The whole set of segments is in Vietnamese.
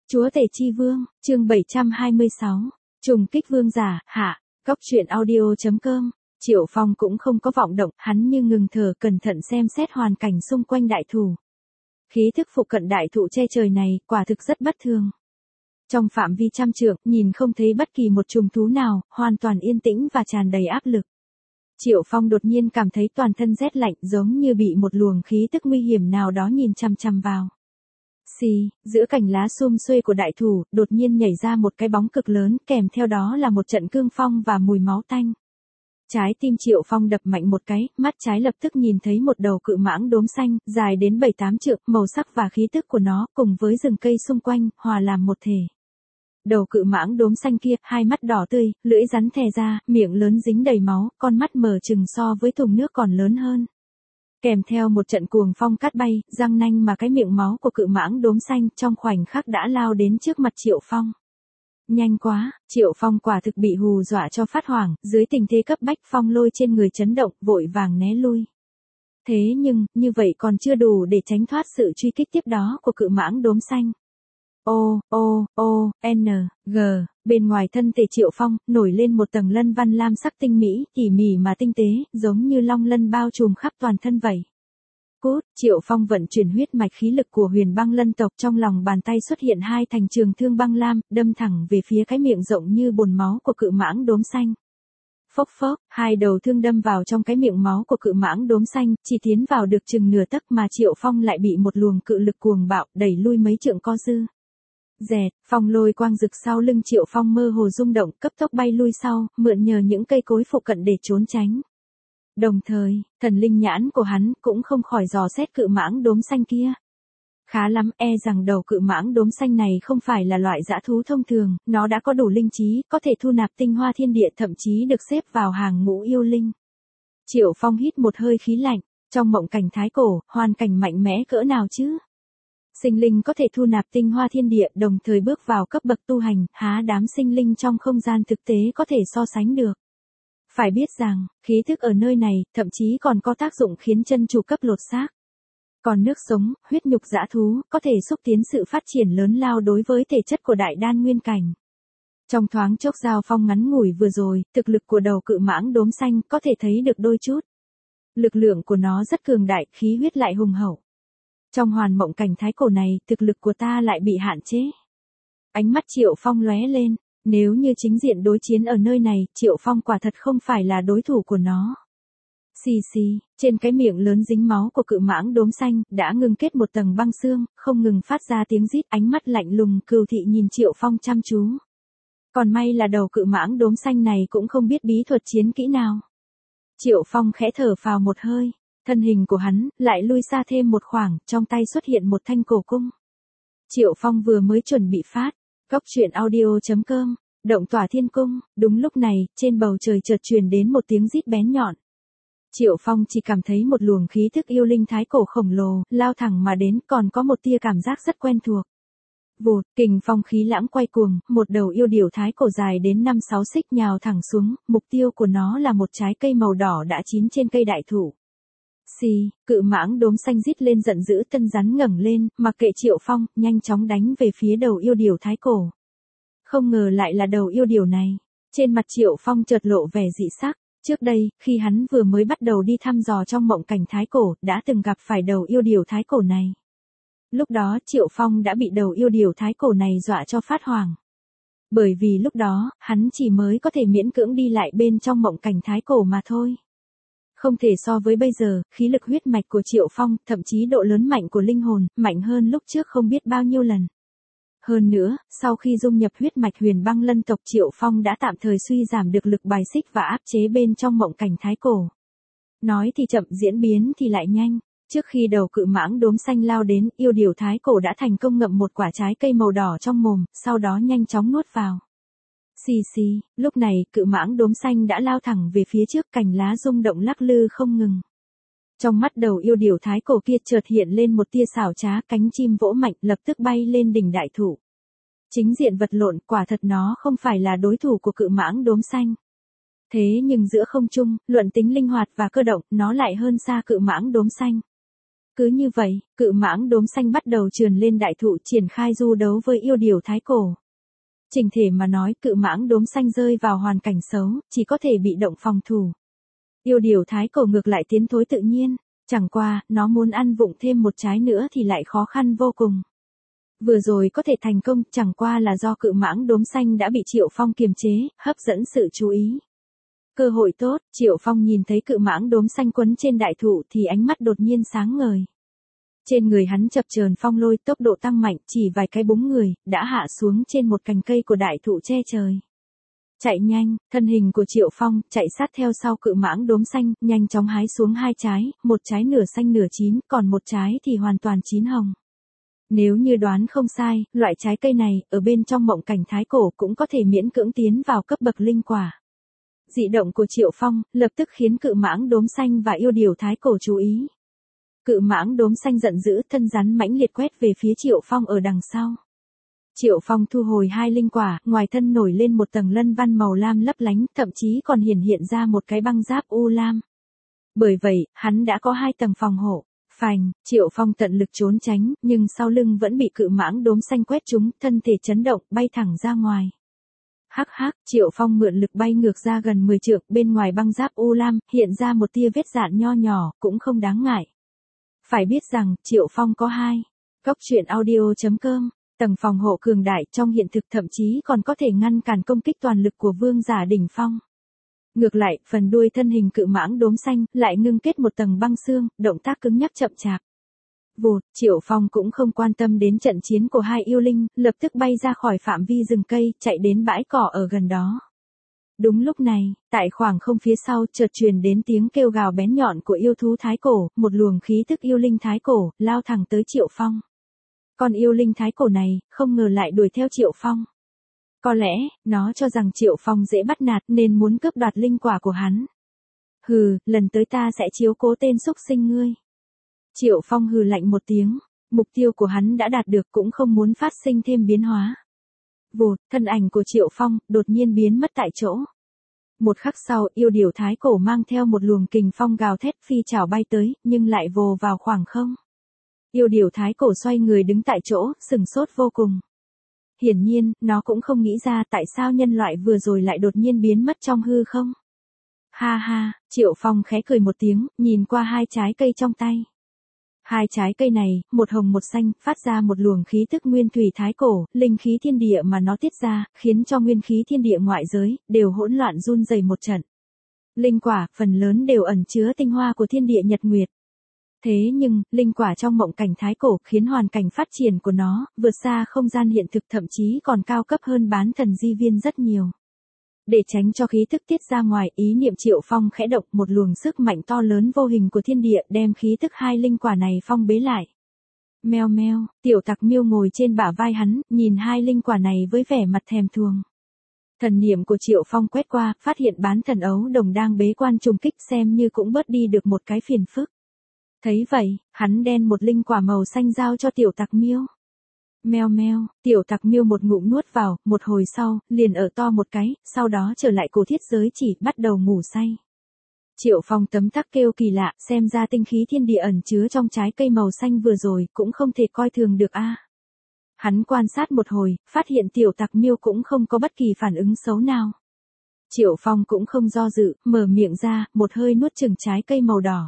Chúa tể chi vương, chương 726. Trùng kích vương giả, hạ. Góc truyện audio.com. Triệu Phong cũng không có vọng động, hắn như ngừng thở cẩn thận xem xét hoàn cảnh xung quanh đại thụ. Khí thức phụ cận đại thụ che trời này, quả thực rất bất thường. Trong phạm vi trăm trượng, nhìn không thấy bất kỳ một trùng thú nào, hoàn toàn yên tĩnh và tràn đầy áp lực. Triệu Phong đột nhiên cảm thấy toàn thân rét lạnh, giống như bị một luồng khí tức nguy hiểm nào đó nhìn chằm chằm vào. Giữa cành lá sum xuê của đại thụ, đột nhiên nhảy ra một cái bóng cực lớn, kèm theo đó là một trận cương phong và mùi máu tanh. Trái tim Triệu Phong đập mạnh một cái, mắt trái lập tức nhìn thấy một đầu cự mãng đốm xanh, dài đến 7-8 trượng, màu sắc và khí tức của nó, cùng với rừng cây xung quanh, hòa làm một thể. Đầu cự mãng đốm xanh kia, hai mắt đỏ tươi, lưỡi rắn thè ra, miệng lớn dính đầy máu, con mắt mở trừng so với thùng nước còn lớn hơn. Kèm theo một trận cuồng phong cát bay, răng nanh mà cái miệng máu của cự mãng đốm xanh trong khoảnh khắc đã lao đến trước mặt Triệu Phong. Nhanh quá, Triệu Phong quả thực bị hù dọa cho phát hoảng, dưới tình thế cấp bách phong lôi trên người chấn động, vội vàng né lui. Thế nhưng, như vậy còn chưa đủ để tránh thoát sự truy kích tiếp đó của cự mãng đốm xanh. Bên ngoài thân thể Triệu Phong, nổi lên một tầng lân văn lam sắc tinh mỹ, tỉ mỉ mà tinh tế, giống như long lân bao trùm khắp toàn thân vậy. Triệu Phong vận chuyển huyết mạch khí lực của Huyền Băng Lân tộc, trong lòng bàn tay xuất hiện hai thành trường thương băng lam, đâm thẳng về phía cái miệng rộng như bồn máu của cự mãng đốm xanh. Phốc phốc, hai đầu thương đâm vào trong cái miệng máu của cự mãng đốm xanh, chỉ tiến vào được chừng nửa tấc mà Triệu Phong lại bị một luồng cự lực cuồng bạo đẩy lui mấy trượng co dư. Dẹt, phong lôi quang rực sau lưng Triệu Phong mơ hồ rung động, cấp tốc bay lui sau, mượn nhờ những cây cối phụ cận để trốn tránh. Đồng thời, thần linh nhãn của hắn cũng không khỏi dò xét cự mãng đốm xanh kia. Khá lắm, rằng đầu cự mãng đốm xanh này không phải là loại dã thú thông thường, nó đã có đủ linh trí, có thể thu nạp tinh hoa thiên địa, thậm chí được xếp vào hàng ngũ yêu linh. Triệu Phong hít một hơi khí lạnh, trong mộng cảnh thái cổ, hoàn cảnh mạnh mẽ cỡ nào chứ? Sinh linh có thể thu nạp tinh hoa thiên địa, đồng thời bước vào cấp bậc tu hành, há đám sinh linh trong không gian thực tế có thể so sánh được. Phải biết rằng, khí thức ở nơi này, thậm chí còn có tác dụng khiến chân chủ cấp lột xác. Còn nước sống, huyết nhục dã thú, có thể xúc tiến sự phát triển lớn lao đối với thể chất của đại đan nguyên cảnh. Trong thoáng chốc giao phong ngắn ngủi vừa rồi, thực lực của đầu cự mãng đốm xanh có thể thấy được đôi chút. Lực lượng của nó rất cường đại, khí huyết lại hùng hậu. Trong hoàn mộng cảnh thái cổ này, thực lực của ta lại bị hạn chế. Ánh mắt Triệu Phong lóe lên, nếu như chính diện đối chiến ở nơi này, Triệu Phong quả thật không phải là đối thủ của nó. Trên cái miệng lớn dính máu của cự mãng đốm xanh, đã ngưng kết một tầng băng xương, không ngừng phát ra tiếng rít, ánh mắt lạnh lùng cừu thị nhìn Triệu Phong chăm chú. Còn may là đầu cự mãng đốm xanh này cũng không biết bí thuật chiến kỹ nào. Triệu Phong khẽ thở phào một hơi. Thân hình của hắn, lại lui xa thêm một khoảng, trong tay xuất hiện một thanh cổ cung. Triệu Phong vừa mới chuẩn bị phát. Góc truyện audio.com. Động tỏa thiên cung. Đúng lúc này, trên bầu trời chợt truyền đến một tiếng rít bén nhọn. Triệu Phong chỉ cảm thấy một luồng khí thức yêu linh thái cổ khổng lồ, lao thẳng mà đến, còn có một tia cảm giác rất quen thuộc. Vụt, kình phong khí lãng quay cuồng, một đầu yêu điểu thái cổ dài đến 5-6 xích nhào thẳng xuống, mục tiêu của nó là một trái cây màu đỏ đã chín trên cây đại thụ. Cự mãng đốm xanh rít lên giận dữ, thân rắn ngẩng lên, mặc kệ Triệu Phong, nhanh chóng đánh về phía đầu yêu điểu thái cổ. Không ngờ lại là đầu yêu điểu này. Trên mặt Triệu Phong chợt lộ vẻ dị sắc. Trước đây, khi hắn vừa mới bắt đầu đi thăm dò trong mộng cảnh thái cổ, đã từng gặp phải đầu yêu điểu thái cổ này. Lúc đó Triệu Phong đã bị đầu yêu điểu thái cổ này dọa cho phát hoảng. Bởi vì lúc đó, hắn chỉ mới có thể miễn cưỡng đi lại bên trong mộng cảnh thái cổ mà thôi. Không thể so với bây giờ, khí lực huyết mạch của Triệu Phong, thậm chí độ lớn mạnh của linh hồn, mạnh hơn lúc trước không biết bao nhiêu lần. Hơn nữa, sau khi dung nhập huyết mạch Huyền Băng Lân tộc, Triệu Phong đã tạm thời suy giảm được lực bài xích và áp chế bên trong mộng cảnh thái cổ. Nói thì chậm, diễn biến thì lại nhanh. Trước khi đầu cự mãng đốm xanh lao đến, yêu điểu thái cổ đã thành công ngậm một quả trái cây màu đỏ trong mồm, sau đó nhanh chóng nuốt vào. Lúc này, cự mãng đốm xanh đã lao thẳng về phía trước, cành lá rung động lắc lư không ngừng. Trong mắt đầu yêu điểu thái cổ kia chợt hiện lên một tia xảo trá, cánh chim vỗ mạnh, lập tức bay lên đỉnh đại thụ. Chính diện vật lộn, quả thật nó không phải là đối thủ của cự mãng đốm xanh. Thế nhưng giữa không trung, luận tính linh hoạt và cơ động, nó lại hơn xa cự mãng đốm xanh. Cứ như vậy, cự mãng đốm xanh bắt đầu trườn lên đại thụ triển khai du đấu với yêu điểu thái cổ. Trình thể mà nói cự mãng đốm xanh rơi vào hoàn cảnh xấu, chỉ có thể bị động phòng thủ. Yêu điểu thái cổ ngược lại tiến thối tự nhiên, chẳng qua, nó muốn ăn vụng thêm một trái nữa thì lại khó khăn vô cùng. Vừa rồi có thể thành công, chẳng qua là do cự mãng đốm xanh đã bị Triệu Phong kiềm chế, hấp dẫn sự chú ý. Cơ hội tốt, Triệu Phong nhìn thấy cự mãng đốm xanh quấn trên đại thụ thì ánh mắt đột nhiên sáng ngời. Trên người hắn chập chờn phong lôi, tốc độ tăng mạnh, chỉ vài cái búng người, đã hạ xuống trên một cành cây của đại thụ che trời. Chạy nhanh, thân hình của Triệu Phong, chạy sát theo sau cự mãng đốm xanh, nhanh chóng hái xuống hai trái, một trái nửa xanh nửa chín, còn một trái thì hoàn toàn chín hồng. Nếu như đoán không sai, loại trái cây này, ở bên trong mộng cảnh thái cổ cũng có thể miễn cưỡng tiến vào cấp bậc linh quả. Dị động của Triệu Phong, lập tức khiến cự mãng đốm xanh và yêu điểu thái cổ chú ý. Cự mãng đốm xanh giận dữ, thân rắn mãnh liệt quét về phía Triệu Phong ở đằng sau. Triệu Phong thu hồi hai linh quả, ngoài thân nổi lên một tầng lân văn màu lam lấp lánh, thậm chí còn hiện ra một cái băng giáp u lam. Bởi vậy, hắn đã có hai tầng phòng hộ. Phành, Triệu Phong tận lực trốn tránh, nhưng sau lưng vẫn bị cự mãng đốm xanh quét trúng, thân thể chấn động, bay thẳng ra ngoài. Hắc hắc, Triệu Phong mượn lực bay ngược ra gần 10 trượng, bên ngoài băng giáp u lam, hiện ra một tia vết rạn nho nhỏ, cũng không đáng ngại. Phải biết rằng, Triệu Phong có hai. Góc truyện audio.com, tầng phòng hộ cường đại trong hiện thực thậm chí còn có thể ngăn cản công kích toàn lực của vương giả đỉnh phong. Ngược lại, phần đuôi thân hình cự mãng đốm xanh lại ngưng kết một tầng băng xương, động tác cứng nhắc chậm chạp. Vụt, Triệu Phong cũng không quan tâm đến trận chiến của hai yêu linh, lập tức bay ra khỏi phạm vi rừng cây, chạy đến bãi cỏ ở gần đó. Đúng lúc này, tại khoảng không phía sau chợt truyền đến tiếng kêu gào bén nhọn của yêu thú thái cổ, một luồng khí tức yêu linh thái cổ, lao thẳng tới Triệu Phong. Con yêu linh thái cổ này, không ngờ lại đuổi theo Triệu Phong. Có lẽ, nó cho rằng Triệu Phong dễ bắt nạt nên muốn cướp đoạt linh quả của hắn. Hừ, lần tới ta sẽ chiếu cố tên xúc sinh ngươi. Triệu Phong hừ lạnh một tiếng, mục tiêu của hắn đã đạt được cũng không muốn phát sinh thêm biến hóa. Vụt, thân ảnh của Triệu Phong đột nhiên biến mất tại chỗ. Một khắc sau, yêu điểu thái cổ mang theo một luồng kình phong gào thét phi chảo bay tới, nhưng lại vồ vào khoảng không. Yêu điểu thái cổ xoay người đứng tại chỗ, sừng sốt vô cùng. Hiển nhiên, nó cũng không nghĩ ra tại sao nhân loại vừa rồi lại đột nhiên biến mất trong hư không. Ha ha, Triệu Phong khẽ cười một tiếng, nhìn qua hai trái cây trong tay. Hai trái cây này, một hồng một xanh, phát ra một luồng khí tức nguyên thủy thái cổ, linh khí thiên địa mà nó tiết ra, khiến cho nguyên khí thiên địa ngoại giới, đều hỗn loạn run rẩy một trận. Linh quả, phần lớn đều ẩn chứa tinh hoa của thiên địa nhật nguyệt. Thế nhưng, linh quả trong mộng cảnh thái cổ khiến hoàn cảnh phát triển của nó, vượt xa không gian hiện thực thậm chí còn cao cấp hơn bán thần di viên rất nhiều. Để tránh cho khí thức tiết ra ngoài, ý niệm Triệu Phong khẽ động, một luồng sức mạnh to lớn vô hình của thiên địa đem khí thức hai linh quả này phong bế lại. Meo meo, tiểu tặc miêu ngồi trên bả vai hắn, nhìn hai linh quả này với vẻ mặt thèm thuồng. Thần niệm của Triệu Phong quét qua, phát hiện bán thần ấu đồng đang bế quan trùng kích xem như cũng bớt đi được một cái phiền phức. Thấy vậy, hắn đen một linh quả màu xanh giao cho tiểu tặc miêu. Meo meo, tiểu tặc miêu một ngụm nuốt vào, một hồi sau, liền ở to một cái, sau đó trở lại cổ thiết giới chỉ, bắt đầu ngủ say. Triệu Phong tấm tắc kêu kỳ lạ, xem ra tinh khí thiên địa ẩn chứa trong trái cây màu xanh vừa rồi, cũng không thể coi thường được a. Hắn quan sát một hồi, phát hiện tiểu tặc miêu cũng không có bất kỳ phản ứng xấu nào. Triệu Phong cũng không do dự, mở miệng ra, một hơi nuốt chửng trái cây màu đỏ.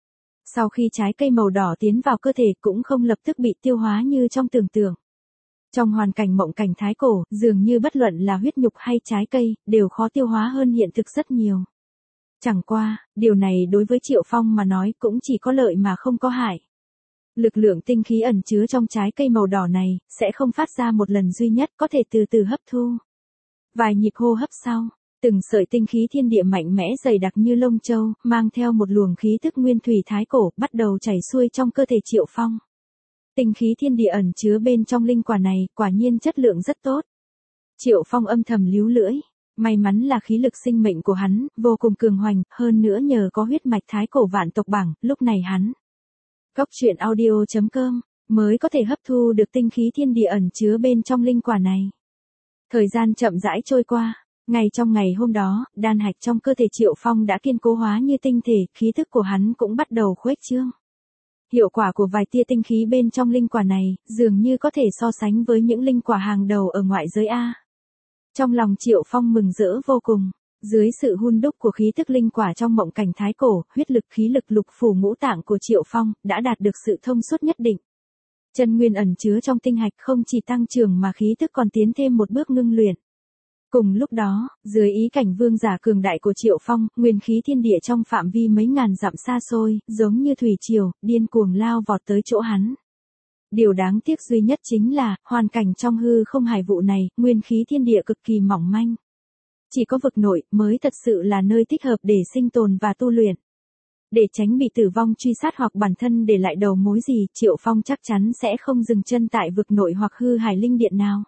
Sau khi trái cây màu đỏ tiến vào cơ thể cũng không lập tức bị tiêu hóa như trong tưởng tượng. Trong hoàn cảnh mộng cảnh thái cổ, dường như bất luận là huyết nhục hay trái cây, đều khó tiêu hóa hơn hiện thực rất nhiều. Chẳng qua, điều này đối với Triệu Phong mà nói cũng chỉ có lợi mà không có hại. Lực lượng tinh khí ẩn chứa trong trái cây màu đỏ này, sẽ không phát ra một lần duy nhất, có thể từ từ hấp thu. Vài nhịp hô hấp sau, từng sợi tinh khí thiên địa mạnh mẽ dày đặc như lông châu, mang theo một luồng khí thức nguyên thủy thái cổ, bắt đầu chảy xuôi trong cơ thể Triệu Phong. Tinh khí thiên địa ẩn chứa bên trong linh quả này, quả nhiên chất lượng rất tốt. Triệu Phong âm thầm líu lưỡi. May mắn là khí lực sinh mệnh của hắn, vô cùng cường hoành, hơn nữa nhờ có huyết mạch thái cổ vạn tộc bảng, lúc này hắn. Góc truyện audio.com, mới có thể hấp thu được tinh khí thiên địa ẩn chứa bên trong linh quả này. Thời gian chậm rãi trôi qua, ngay trong ngày hôm đó, đan hạch trong cơ thể Triệu Phong đã kiên cố hóa như tinh thể, khí thức của hắn cũng bắt đầu khuếch trương. Hiệu quả của vài tia tinh khí bên trong linh quả này, dường như có thể so sánh với những linh quả hàng đầu ở ngoại giới A. Trong lòng Triệu Phong mừng rỡ vô cùng. Dưới sự hun đúc của khí tức linh quả trong mộng cảnh thái cổ, huyết lực khí lực lục phủ ngũ tạng của Triệu Phong đã đạt được sự thông suốt nhất định. Chân nguyên ẩn chứa trong tinh hạch không chỉ tăng trưởng mà khí tức còn tiến thêm một bước ngưng luyện. Cùng lúc đó, dưới ý cảnh vương giả cường đại của Triệu Phong, nguyên khí thiên địa trong phạm vi mấy ngàn dặm xa xôi, giống như thủy triều, điên cuồng lao vọt tới chỗ hắn. Điều đáng tiếc duy nhất chính là, hoàn cảnh trong hư không hải vụ này, nguyên khí thiên địa cực kỳ mỏng manh. Chỉ có vực nội mới thật sự là nơi thích hợp để sinh tồn và tu luyện. Để tránh bị tử vong truy sát hoặc bản thân để lại đầu mối gì, Triệu Phong chắc chắn sẽ không dừng chân tại vực nội hoặc hư hải linh điện nào.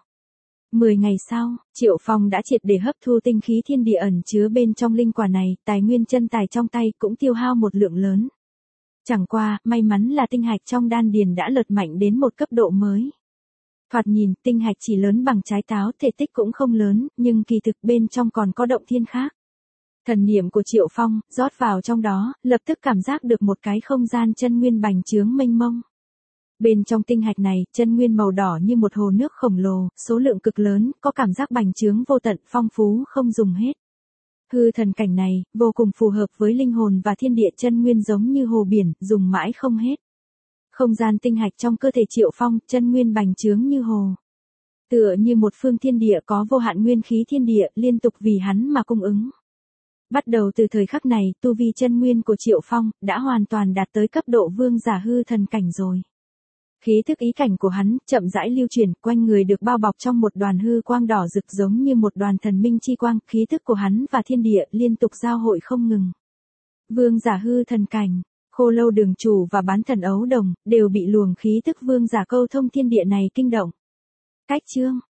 10 ngày sau, Triệu Phong đã triệt để hấp thu tinh khí thiên địa ẩn chứa bên trong linh quả này, tài nguyên chân tài trong tay cũng tiêu hao một lượng lớn. Chẳng qua, may mắn là tinh hạch trong đan điền đã lật mạnh đến một cấp độ mới. Thoạt nhìn, tinh hạch chỉ lớn bằng trái táo, thể tích cũng không lớn, nhưng kỳ thực bên trong còn có động thiên khác. Thần niệm của Triệu Phong, rót vào trong đó, lập tức cảm giác được một cái không gian chân nguyên bành trướng mênh mông. Bên trong tinh hạch này, chân nguyên màu đỏ như một hồ nước khổng lồ, số lượng cực lớn, có cảm giác bành trướng vô tận, phong phú không dùng hết. Hư thần cảnh này, vô cùng phù hợp với linh hồn và thiên địa, chân nguyên giống như hồ biển, dùng mãi không hết. Không gian tinh hạch trong cơ thể Triệu Phong, chân nguyên bành trướng như hồ. Tựa như một phương thiên địa có vô hạn nguyên khí thiên địa, liên tục vì hắn mà cung ứng. Bắt đầu từ thời khắc này, tu vi chân nguyên của Triệu Phong, đã hoàn toàn đạt tới cấp độ vương giả hư thần cảnh rồi. Khí thức ý cảnh của hắn, chậm rãi lưu chuyển, quanh người được bao bọc trong một đoàn hư quang đỏ rực giống như một đoàn thần minh chi quang, khí thức của hắn và thiên địa liên tục giao hội không ngừng. Vương giả hư thần cảnh, Khô Lâu Đường Chủ và Bán Thần Ấu Đồng, đều bị luồng khí thức vương giả câu thông thiên địa này kinh động. Cách chương